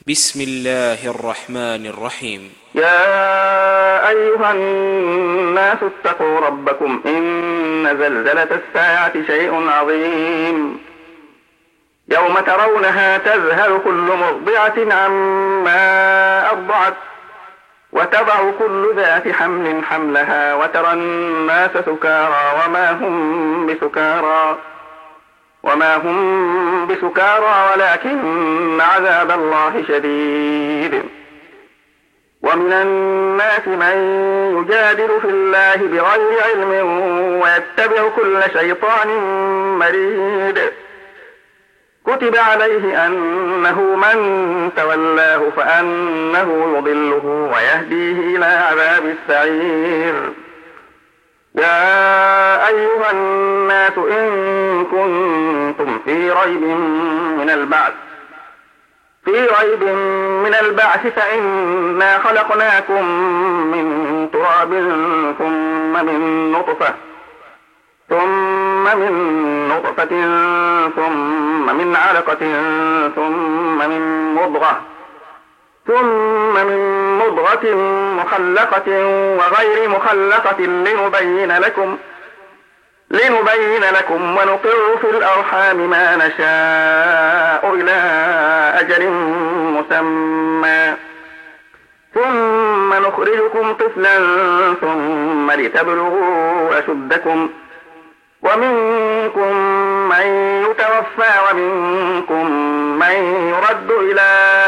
بسم الله الرحمن الرحيم. يا أيها الناس اتقوا ربكم إن زلزلة الساعة شيء عظيم يوم ترونها تذهل كل مرضعة عما أرضعت وتضع كل ذات حمل حملها وترى الناس سكارى وما هم بسكارى ولكن عذاب الله شديد. ومن الناس من يجادل في الله بغير علم ويتبع كل شيطان مريد. كتب عليه أنه من تولاه فأنه يضله ويهديه إلى عذاب السعير. يا أيها الناس إن كنتم في ريب من البعث فإنا خلقناكم من تراب ثم من نطفة ثم من علقة ثم من مضغة مخلقة وغير مخلقة لنبين لكم ونقر في الأرحام ما نشاء إلى أجل مسمى ثم نخرجكم طفلا ثم لتبلغوا أشدكم ومنكم من يتوفى ومنكم من يرد إلى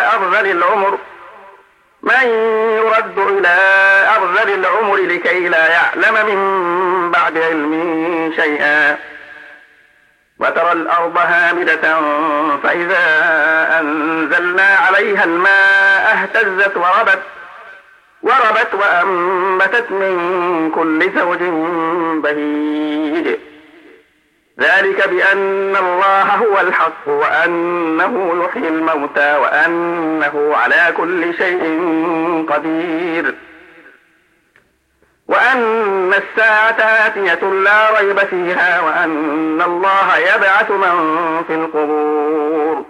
أرذل العمر لكي لا يعلم من بعد علم شيئا. وترى الأرض هامدة فإذا أنزلنا عليها الماء اهتزت وربت وأنبتت من كل زوج بهيج. ذلك بأن الله هو الحق وأنه يحيي الموتى وأنه على كل شيء قدير وأن الساعة آتية لا ريب فيها وأن الله يبعث من في القبور.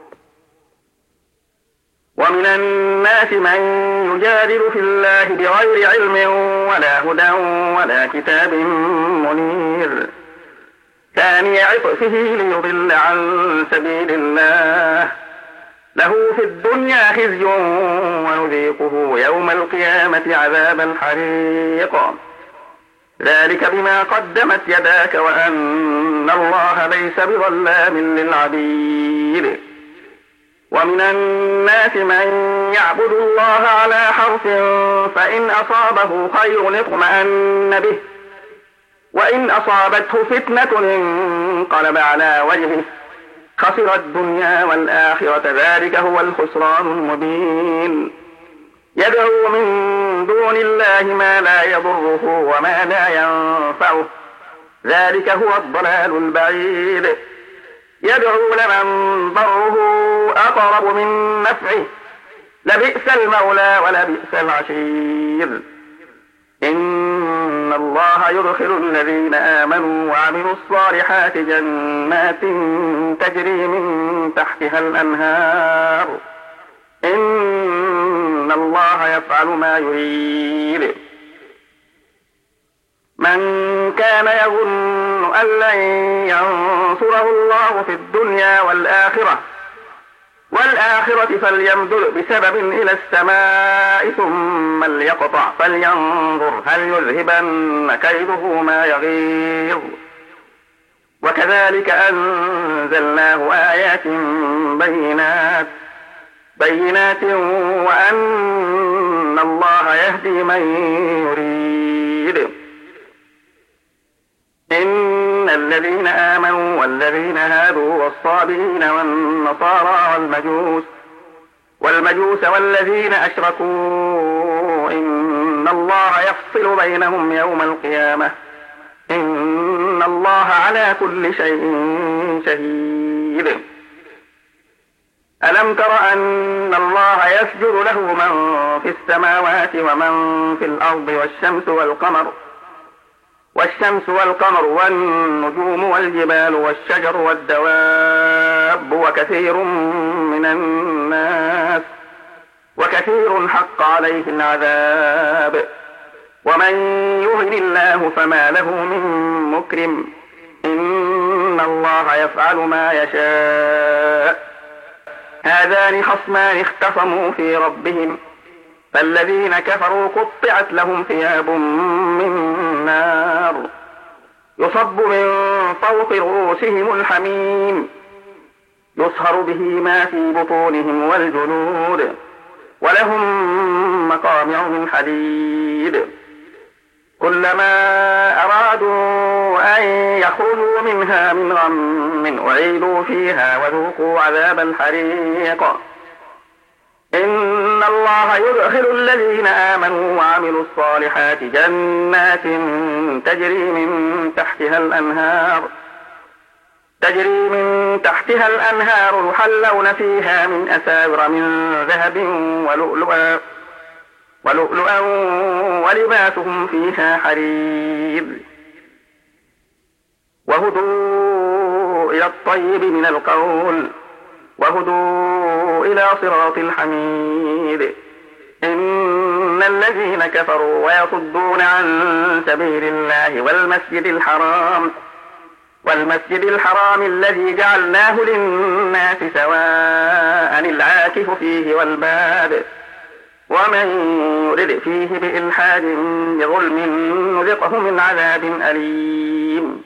ومن الناس من يجادل في الله بغير علم ولا هدى ولا كتاب منير ثاني عطفه ليضل عن سبيل الله له في الدنيا خزي ونذيقه يوم القيامة عذاب الحريق. ذلك بما قدمت يداك وأن الله ليس بظلام للعبيد. ومن الناس من يعبد الله على حرف فإن أصابه خير اطمأن به وإن أصابته فتنة انقلب على وجهه خسر الدنيا والآخرة ذلك هو الخسران المبين. يدعو من دون الله ما لا يضره وما لا ينفعه ذلك هو الضلال البعيد. يدعو لمن ضره أقرب من نفعه لبئس المولى ولبئس العشير. إن الله يدخل الذين آمنوا وعملوا الصالحات جنات تجري من تحتها الأنهار إن الله يفعل ما يريد. من كان يظن أن لن ينصره الله في الدنيا والآخرة فليمدد بسبب إلى السماء ثم ليقطع فلينظر هل يذهبن كيده ما يغيظ. وكذلك أنزلناه آيات بينات وأن الله يهدي من يريد. إن الذين آمنوا والذين هادوا والصابئين والنصارى والمجوس والذين أشركوا إن الله يفصل بينهم يوم القيامة إن الله على كل شيء شهيد. ألم تر أن الله يسجد له من في السماوات ومن في الأرض والشمس والقمر والنجوم والجبال والشجر والدواب وكثير من الناس وكثير حق عليه العذاب ومن يهن الله فما له من مكرم إن الله يفعل ما يشاء هذان خصمان اختصموا في ربهم فالذين كفروا قطعت لهم ثياب من نار يصب من فوق رؤوسهم الحميم يصهر به ما في بطونهم والجلود ولهم مقامع من حديد كلما أرادوا أن يخرجوا منها من غم أعيدوا فيها وذوقوا عذاب الحريق إن الله يدخل الذين آمنوا وعملوا الصالحات جنات تجري من تحتها الأنهار يحلون فيها من أساور من ذهب ولؤلؤا ولباسهم فيها حرير وهدوا إلى الطيب من القول وهدوا إلى صراط الحميد إن الذين كفروا ويصدون عن سبيل الله والمسجد الحرام الذي جعلناه للناس سواء العاكف فيه والباد ومن يرد فيه بإلحاد بظلم نذقه من عذاب أليم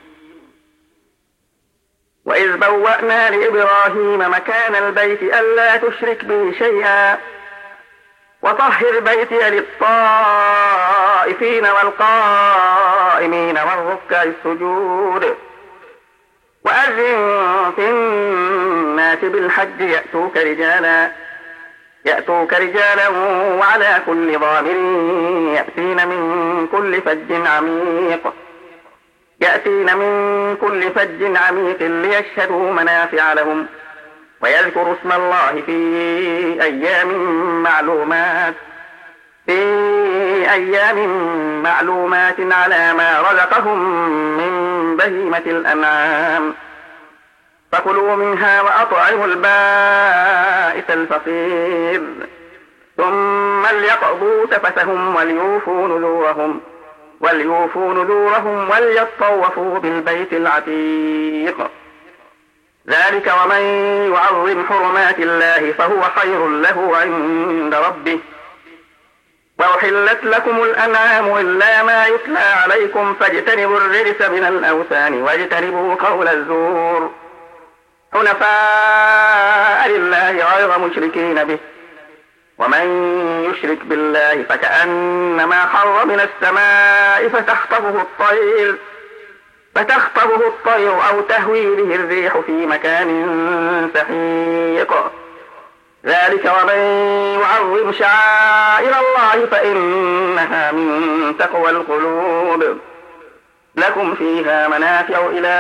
وإذ بوأنا لإبراهيم مكان البيت ألا تشرك بي شيئا وطهر بيتي للطائفين والقائمين والركع السجود وأذن في الناس بالحج يأتوك رجالا وعلى كل ضامر يأتين من كل فج عميق ليشهدوا منافع لهم ويذكروا اسم الله في أيام معلومات على ما رزقهم من بهيمة الأنعام فكلوا منها وأطعموا البائس الفقير ثم ليقضوا تفثهم وليوفوا نذورهم وليطوفوا بالبيت العتيق ذلك ومن يعظم حرمات الله فهو خير له عند ربه وأحلت لكم الأنعام إلا ما يتلى عليكم فاجتنبوا الرجس من الأوثان واجتنبوا قول الزور حنفاء لله غير مشركين به ومن يشرك بالله فكأنما خر من السماء فتخطفه الطير أو تهوي به الريح في مكان سحيق ذلك ومن يعظم شعائر الله فإنها من تقوى القلوب لكم فيها منافع إلى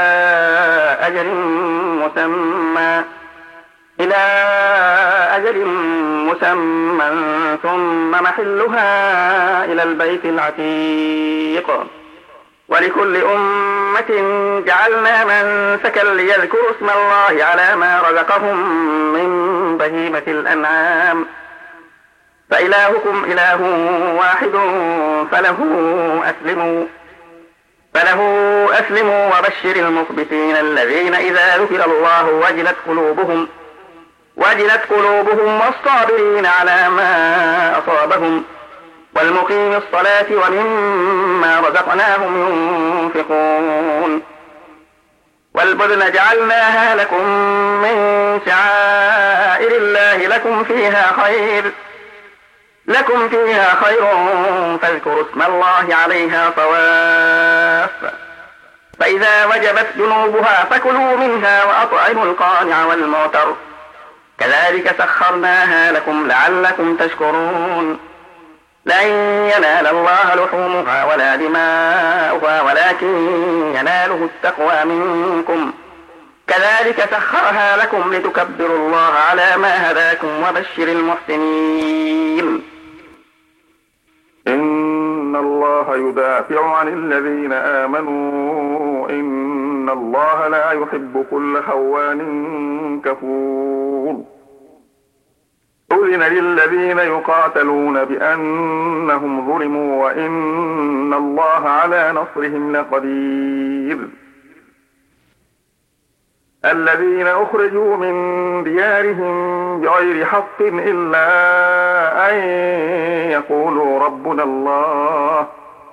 أجل مسمى ثم محلها إلى البيت العتيق ولكل أمة جعلنا منسكا ليذكروا اسم الله على ما رزقهم من بهيمة الأنعام فإلهكم إله واحد فله أسلموا وبشر المخبتين الذين إذا ذكر الله وجلت قلوبهم والصابرين على ما أصابهم والمقيم الصلاة ومما رزقناهم ينفقون والبدن جعلناها لكم من شعائر الله لكم فيها خير فاذكروا اسم الله عليها صواف فإذا وجبت جنوبها فكلوا منها وأطعموا القانع والمعتر كذلك سخرناها لكم لعلكم تشكرون لن ينال الله لحومها ولا دماؤها ولكن يناله التقوى منكم كذلك سخرها لكم لتكبروا الله على ما هداكم وبشر المحسنين إن الله يدافع عن الذين آمنوا إن الله لا يحب كل خوان كفور أذن للذين يقاتلون بأنهم ظلموا وإن الله على نصرهم لقدير. الذين أخرجوا من ديارهم بغير حق إلا أن يقولوا ربنا الله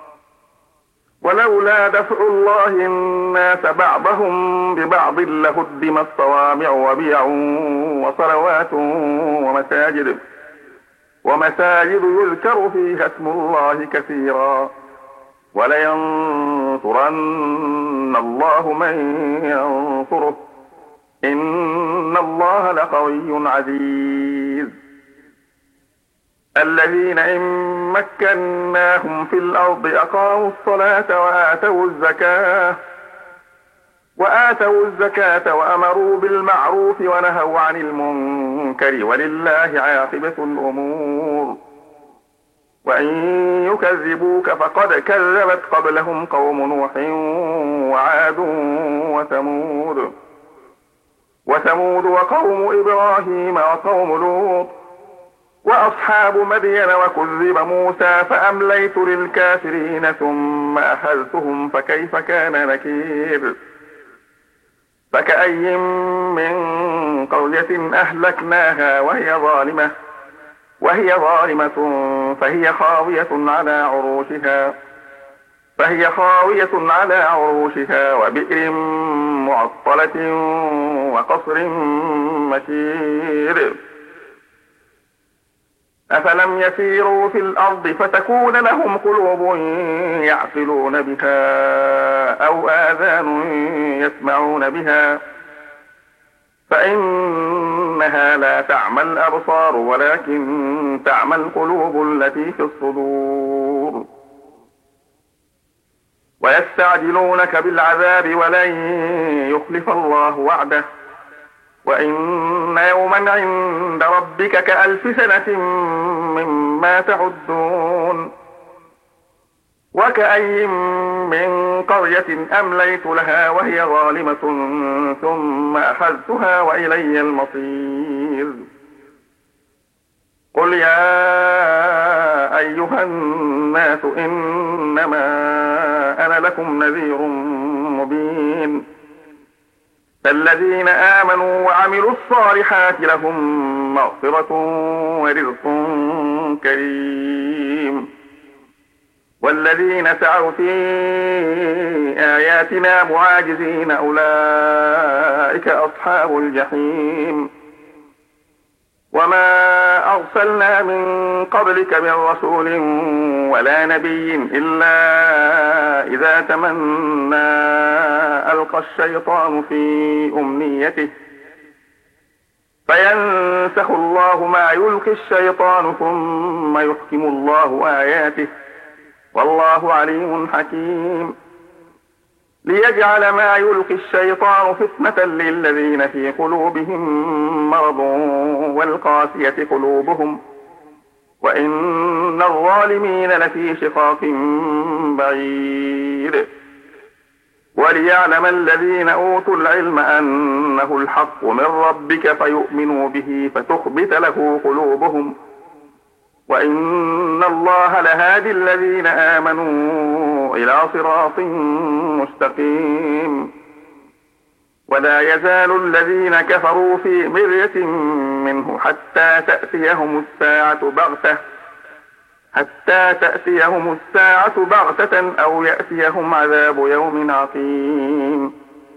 ولولا دفع الله الناس بعضهم ببعض لهدمت صوامع وبيع وصلوات ومساجد يذكر فيها اسم الله كثيرا ولينصرن الله من ينصره إن الله لقوي عزيز. الذين إن مكناهم في الأرض أقاموا الصلاة وآتوا الزكاة وأمروا بالمعروف ونهوا عن المنكر ولله عاقبة الأمور. وإن يكذبوك فقد كذبت قبلهم قوم نوح وعاد وثمود وقوم إبراهيم وقوم لوط وأصحاب مدين وكذب موسى فأمليت للكافرين ثم أخذتهم فكيف كان نكير. فكأي من قرية أهلكناها وهي ظالمة فهي خاوية على عروشها وبئر معطلة وقصر مشيد. أفلم يسيروا في الأرض فتكون لهم قلوب يعقلون بها أو آذان يسمعون بها فإنها لا تعمى الأبصار ولكن تعمى القلوب التي في الصدور. ويستعجلونك بالعذاب ولن يخلف الله وعده وإن يوما عند ربك كألف سنة مما تعدون. وكأي من قرية أمليت لها وهي ظالمة ثم أخذتها وإلي المصير. قل يا أيها الناس إنما أنا لكم نذير مبين. فالذين آمنوا وعملوا الصالحات لهم مغفرة ورزق كريم. والذين سعوا في آياتنا معاجزين أولئك أصحاب الجحيم. وما أرسلنا من قبلك من رسول ولا نبي إلا إذا تمنى ألقى الشيطان في أمنيته فينسخ الله ما يلقي الشيطان ثم يحكم الله آياته والله عليم حكيم. ليجعل ما يلقي الشيطان فتنة للذين في قلوبهم مرض والقاسية قلوبهم وإن الظالمين لفي شقاق بعيد. وليعلم الذين أوتوا العلم أنه الحق من ربك فيؤمنوا به فتخبت له قلوبهم وإن الله لهادي الذين آمنوا إلى صراط مستقيم. ولا يزال الذين كفروا في مرية منه حتى تأتيهم الساعة بغتة أو يأتيهم عذاب يوم عقيم.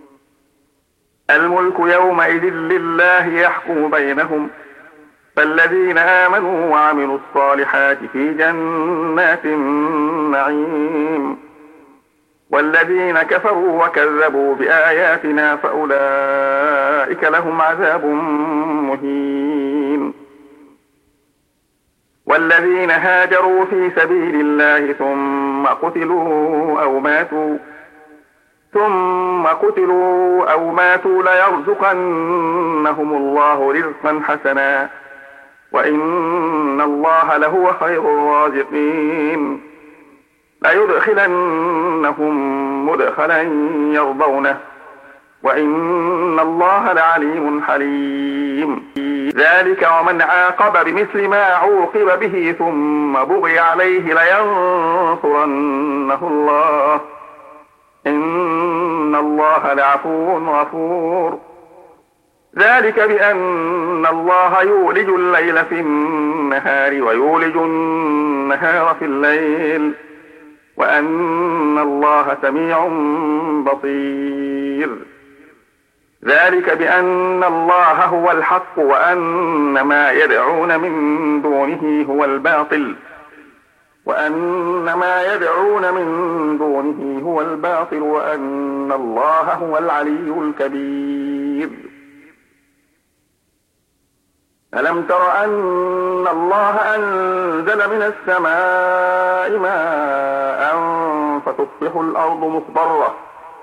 الملك يومئذ لله يحكم بينهم فالذين آمنوا وعملوا الصالحات في جنات النعيم والذين كفروا وكذبوا بآياتنا فأولئك لهم عذاب مهين. والذين هاجروا في سبيل الله ثم قتلوا أو ماتوا ليرزقنهم الله رزقا حسنا وإن الله لهو خير الرازقين. ليدخلنهم مدخلا يرضونه وإن الله لعليم حليم. ذلك ومن عاقب بمثل ما عوقب به ثم بغي عليه لينصرنه الله إن الله لعفو غفور. ذلك بأن الله يولج الليل في النهار ويولج النهار في الليل وأن الله سميع بصير. ذلك بأن الله هو الحق وأن ما يدعون من دونه هو الباطل وأن الله هو العلي الكبير. ألم تر أن الله أنزل من السماء ماء فتصبح الأرض مخضرة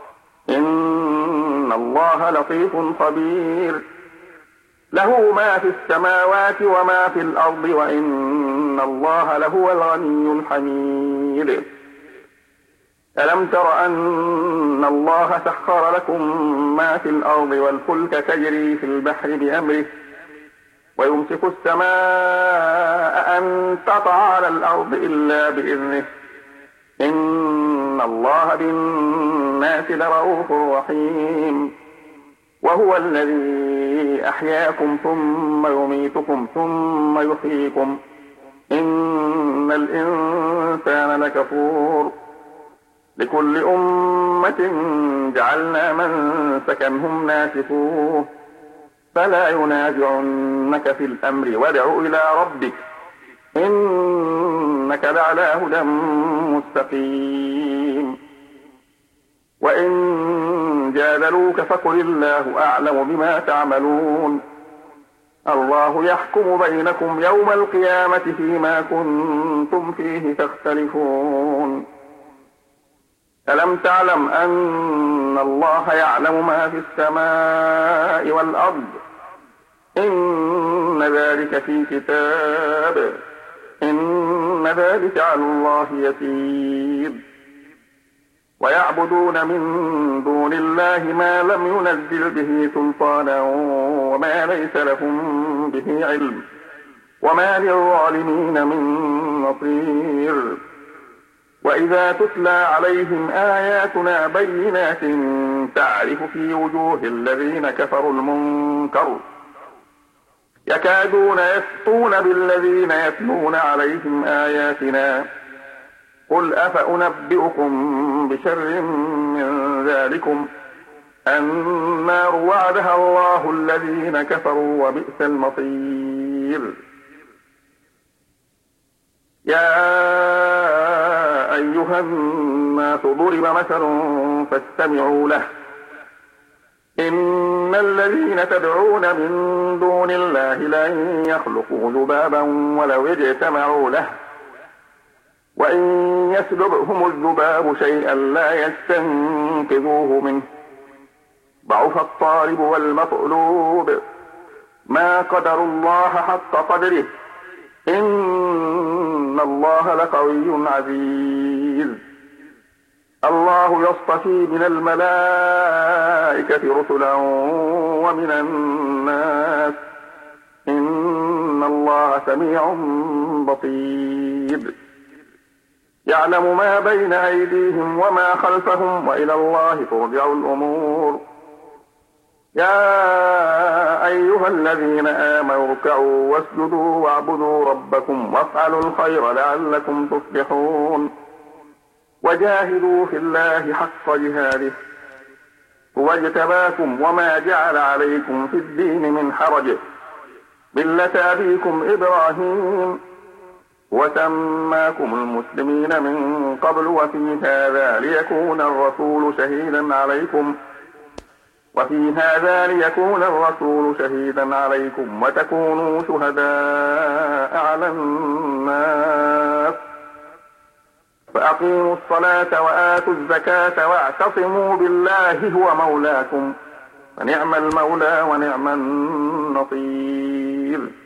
إن الله لطيف خبير. له ما في السماوات وما في الأرض وإن الله لهو الغني الحميد. ألم تر أن الله سخر لكم ما في الأرض والفلك تجري في البحر بأمره ويمسك السماء أن تقع على الأرض إلا بإذنه إن الله بالناس لرؤوف رحيم. وهو الذي أحياكم ثم يميتكم ثم يحييكم إن الإنسان لكفور. لكل أمة جعلنا منسكا هم ناسكوه فلا ينازعنك في الأمر وادع إلى ربك إنك لعلى هدى مستقيم. وإن جادلوك فقل الله أعلم بما تعملون الله يحكم بينكم يوم القيامة فيما كنتم فيه تختلفون. ألم تعلم أن الله يعلم ما في السماء والأرض إن ذلك في كتاب إن ذلك على الله يسير. ويعبدون من دون الله ما لم ينزل به سلطانا وما ليس لهم به علم وما للظالمين من نصير. وإذا تتلى عليهم آياتنا بينات تعرف في وجوه الذين كفروا المنكر يكادون يسطون بالذين يتلون عليهم آياتنا قل أفأنبئكم بشر من ذلكم النار وعدها الله الذين كفروا وبئس المصير. يا أيها الناس ضرب مثل فاستمعوا له إن الذين تدعون من دون الله لن يخلقوا ذبابا ولو اجتمعوا له وإن يسلبهم الذباب شيئا لا يستنقذوه منه ضعف الطالب والمطلوب ما قدروا الله حق قدره إن الله لقوي عزيز. الله يصطفي من الملائكة رسلا ومن الناس إن الله سميع بصير. يعلم ما بين أيديهم وما خلفهم وإلى الله ترجع الأمور. يا أيها الذين آمنوا اركعوا واسجدوا واعبدوا ربكم وافعلوا الخير لعلكم تفلحون. وجاهدوا في الله حق جهاده هو اجتباكم وما جعل عليكم في الدين من حرج ملة أبيكم إبراهيم وسماكم المسلمين من قبل وفي هذا ليكون الرسول شهيدا عليكم وتكونوا شهداء على الناس فأقيموا الصلاة وآتوا الزكاة واعتصموا بالله هو مولاكم فنعم المولى ونعم النصير.